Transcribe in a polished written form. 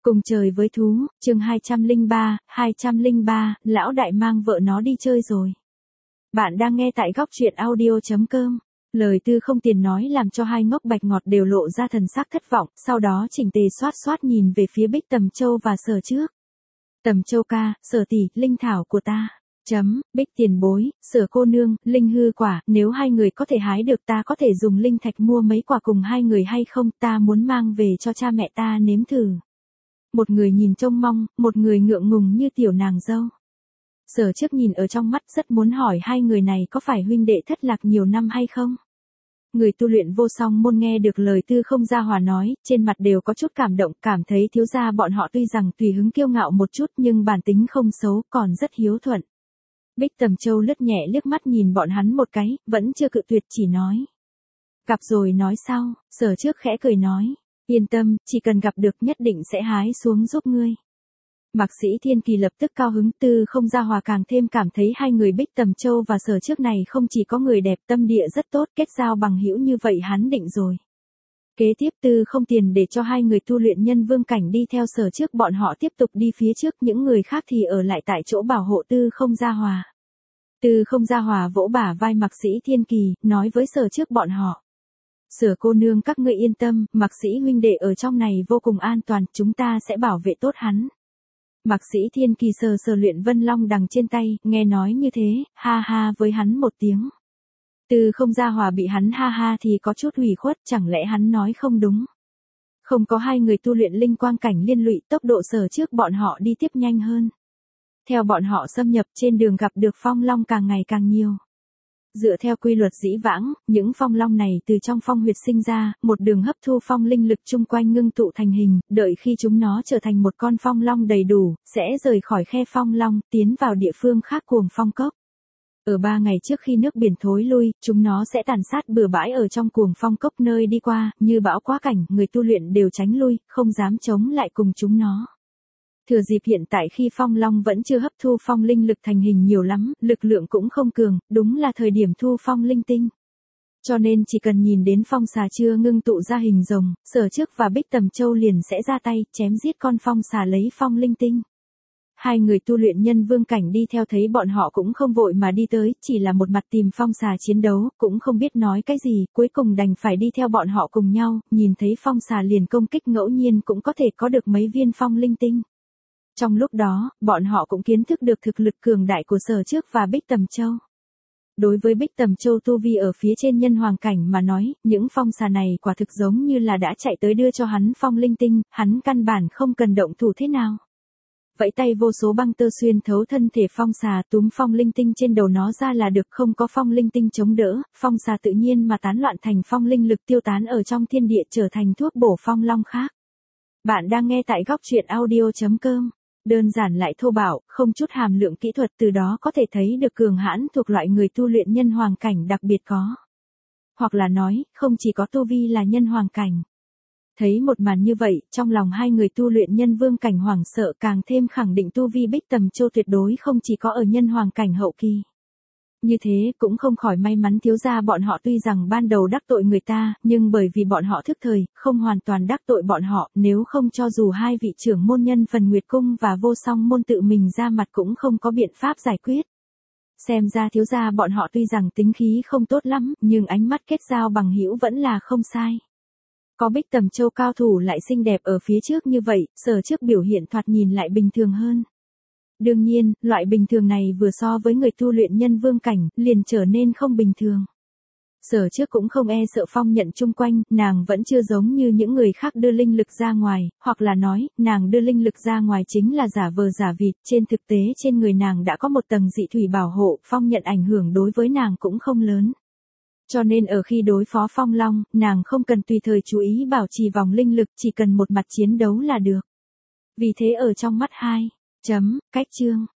Cùng trời với thú, chương 203, lão đại mang vợ nó đi chơi rồi. Bạn đang nghe tại góc truyện audio.com. Lời Tư Không Tiền nói làm cho hai ngốc bạch ngọt đều lộ ra thần sắc thất vọng, sau đó chỉnh tề xoát nhìn về phía Bích Tầm Châu và Sở trước. Tầm Châu ca, Sở tỷ, linh thảo của ta. Bích tiền bối, Sở cô nương, linh hư quả, nếu hai người có thể hái được ta có thể dùng linh thạch mua mấy quả cùng hai người hay không, ta muốn mang về cho cha mẹ ta nếm thử. Một người nhìn trông mong, một người ngượng ngùng như tiểu nàng dâu. Sở trước nhìn ở trong mắt rất muốn hỏi hai người này có phải huynh đệ thất lạc nhiều năm hay không. Người tu luyện vô song môn nghe được lời Tư Không gia hòa nói, trên mặt đều có chút cảm động, cảm thấy thiếu gia bọn họ tuy rằng tùy hứng kiêu ngạo một chút nhưng bản tính không xấu, còn rất hiếu thuận. Bích Tầm Châu lướt nhẹ liếc mắt nhìn bọn hắn một cái, vẫn chưa cự tuyệt chỉ nói. Gặp rồi nói sau, Sở trước khẽ cười nói. Yên tâm, chỉ cần gặp được nhất định sẽ hái xuống giúp ngươi. Mạc Sĩ Thiên Kỳ lập tức cao hứng, Tư Không gia hòa càng thêm cảm thấy hai người Bích Tầm Châu và Sở trước này không chỉ có người đẹp tâm địa rất tốt, kết giao bằng hữu như vậy hắn định rồi. Kế tiếp Tư Không Tiền để cho hai người tu luyện nhân vương cảnh đi theo Sở trước, bọn họ tiếp tục đi phía trước, những người khác thì ở lại tại chỗ bảo hộ Tư Không gia hòa. Tư Không gia hòa vỗ bả vai Mạc Sĩ Thiên Kỳ, nói với Sở trước bọn họ. Sở cô nương các ngươi yên tâm, Mạc Sĩ huynh đệ ở trong này vô cùng an toàn, chúng ta sẽ bảo vệ tốt hắn. Mạc Sĩ Thiên Kỳ sờ luyện Vân Long đằng trên tay, nghe nói như thế, ha ha với hắn một tiếng. Tư Không gia hòa bị hắn ha ha thì có chút ủy khuất, chẳng lẽ hắn nói không đúng. Không có hai người tu luyện linh quang cảnh liên lụy, tốc độ Sở trước bọn họ đi tiếp nhanh hơn. Theo bọn họ xâm nhập trên đường gặp được phong long càng ngày càng nhiều. Dựa theo quy luật dĩ vãng, những phong long này từ trong phong huyệt sinh ra, một đường hấp thu phong linh lực chung quanh ngưng tụ thành hình, đợi khi chúng nó trở thành một con phong long đầy đủ, sẽ rời khỏi khe phong long, tiến vào địa phương khác cuồng phong cốc. Ở 3 ngày trước khi nước biển thối lui, chúng nó sẽ tàn sát bừa bãi ở trong cuồng phong cốc nơi đi qua, như bão quá cảnh, người tu luyện đều tránh lui, không dám chống lại cùng chúng nó. Thừa dịp hiện tại khi phong long vẫn chưa hấp thu phong linh lực thành hình nhiều lắm, lực lượng cũng không cường, đúng là thời điểm thu phong linh tinh. Cho nên chỉ cần nhìn đến phong xà chưa ngưng tụ ra hình rồng, Sở trước và Bích Tầm Châu liền sẽ ra tay, chém giết con phong xà lấy phong linh tinh. Hai người tu luyện nhân vương cảnh đi theo thấy bọn họ cũng không vội mà đi tới, chỉ là một mặt tìm phong xà chiến đấu, cũng không biết nói cái gì, cuối cùng đành phải đi theo bọn họ cùng nhau, nhìn thấy phong xà liền công kích ngẫu nhiên cũng có thể có được mấy viên phong linh tinh. Trong lúc đó, bọn họ cũng kiến thức được thực lực cường đại của Sở trước và Bích Tầm Châu. Đối với Bích Tầm Châu tu vi ở phía trên nhân hoàng cảnh mà nói, những phong xà này quả thực giống như là đã chạy tới đưa cho hắn phong linh tinh, hắn căn bản không cần động thủ thế nào. Vẫy tay vô số băng tơ xuyên thấu thân thể phong xà, túm phong linh tinh trên đầu nó ra là được, không có phong linh tinh chống đỡ, phong xà tự nhiên mà tán loạn thành phong linh lực tiêu tán ở trong thiên địa trở thành thuốc bổ phong long khác. Bạn đang nghe tại góc truyện audio.com. Đơn giản lại thô bạo, không chút hàm lượng kỹ thuật, từ đó có thể thấy được cường hãn thuộc loại người tu luyện nhân hoàng cảnh đặc biệt có. Hoặc là nói, không chỉ có tu vi là nhân hoàng cảnh. Thấy một màn như vậy, trong lòng hai người tu luyện nhân vương cảnh hoảng sợ, càng thêm khẳng định tu vi Bích Tầm Châu tuyệt đối không chỉ có ở nhân hoàng cảnh hậu kỳ. Như thế cũng không khỏi may mắn thiếu gia bọn họ, tuy rằng ban đầu đắc tội người ta, nhưng bởi vì bọn họ thức thời, không hoàn toàn đắc tội bọn họ, nếu không cho dù hai vị trưởng môn nhân Phần Nguyệt Cung và Vô Song môn tự mình ra mặt cũng không có biện pháp giải quyết. Xem ra thiếu gia bọn họ tuy rằng tính khí không tốt lắm, nhưng ánh mắt kết giao bằng hữu vẫn là không sai. Có Bích Tầm Châu cao thủ lại xinh đẹp ở phía trước như vậy, Sở trước biểu hiện thoạt nhìn lại bình thường hơn. Đương nhiên, loại bình thường này vừa so với người tu luyện nhân vương cảnh, liền trở nên không bình thường. Sở trước cũng không e sợ phong nhận chung quanh, nàng vẫn chưa giống như những người khác đưa linh lực ra ngoài, hoặc là nói, nàng đưa linh lực ra ngoài chính là giả vờ giả vịt, trên thực tế trên người nàng đã có một tầng dị thủy bảo hộ, phong nhận ảnh hưởng đối với nàng cũng không lớn. Cho nên ở khi đối phó phong long, nàng không cần tùy thời chú ý bảo trì vòng linh lực, chỉ cần một mặt chiến đấu là được. Vì thế ở trong mắt hai. Cách chương.